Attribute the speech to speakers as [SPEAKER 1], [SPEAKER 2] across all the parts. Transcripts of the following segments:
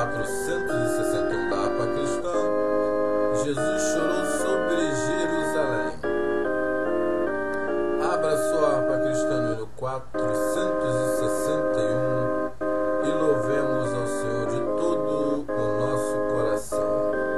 [SPEAKER 1] 461 da harpa cristã, Jesus chorou sobre Jerusalém. Abra sua harpa cristã no hino 461 e louvemos ao Senhor de todo o nosso coração.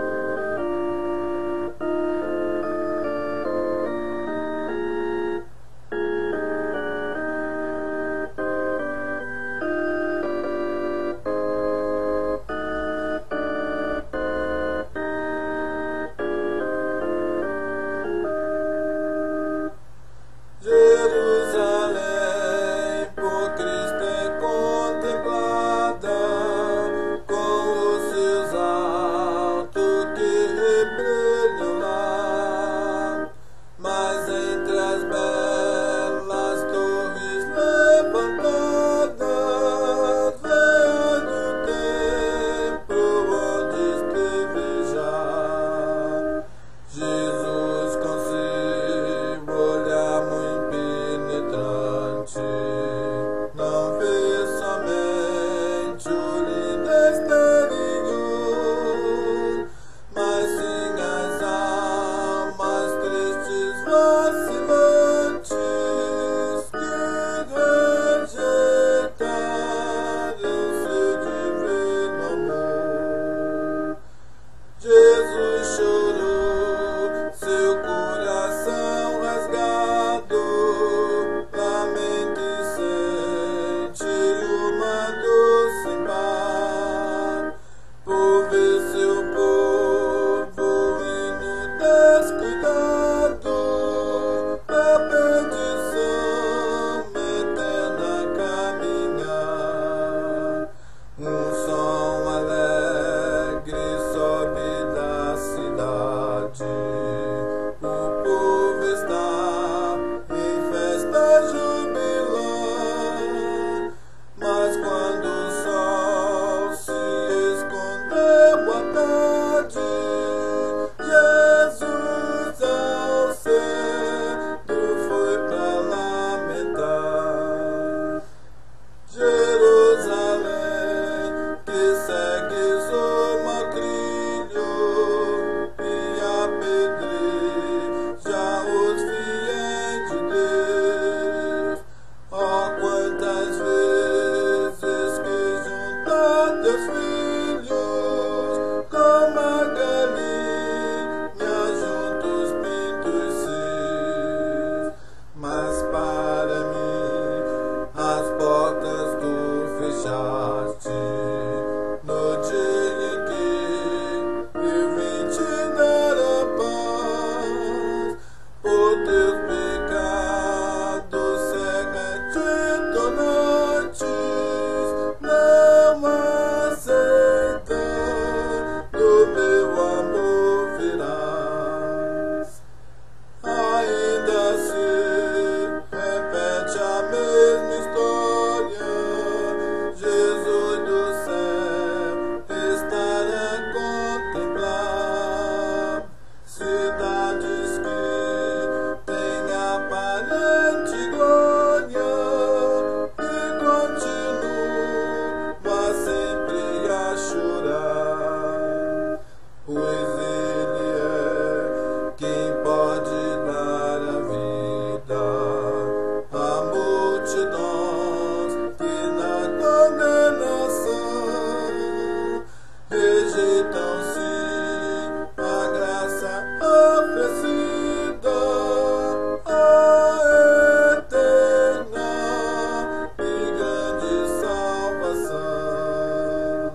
[SPEAKER 1] Jerusalém, por Cristo é contemplada, com os seus altos que brilham lá, mas entre as belas torres levantadas, velho templo onde esteve já Jesus com seu olhar muito penetrante, não vê somente o lindo exterior, mas sim as almas tristes, vacilantes, que rejeitaram seu divino amor. Jesus chorou, seu coração rasgado, lamento e sente uma dor sem par, por ver seu povo indo descuidado pra perdição eterna caminhar. Um som alegre sobe da cidade, o povo está em festa jubilante, mas quando o sol se escondeu à tarde, Jesus ao centro foi pra lamentar. Jerusalém, que segues o macrilho e apedreja os fiéis de Deus. Oh, quantas vezes que juntar teus filhos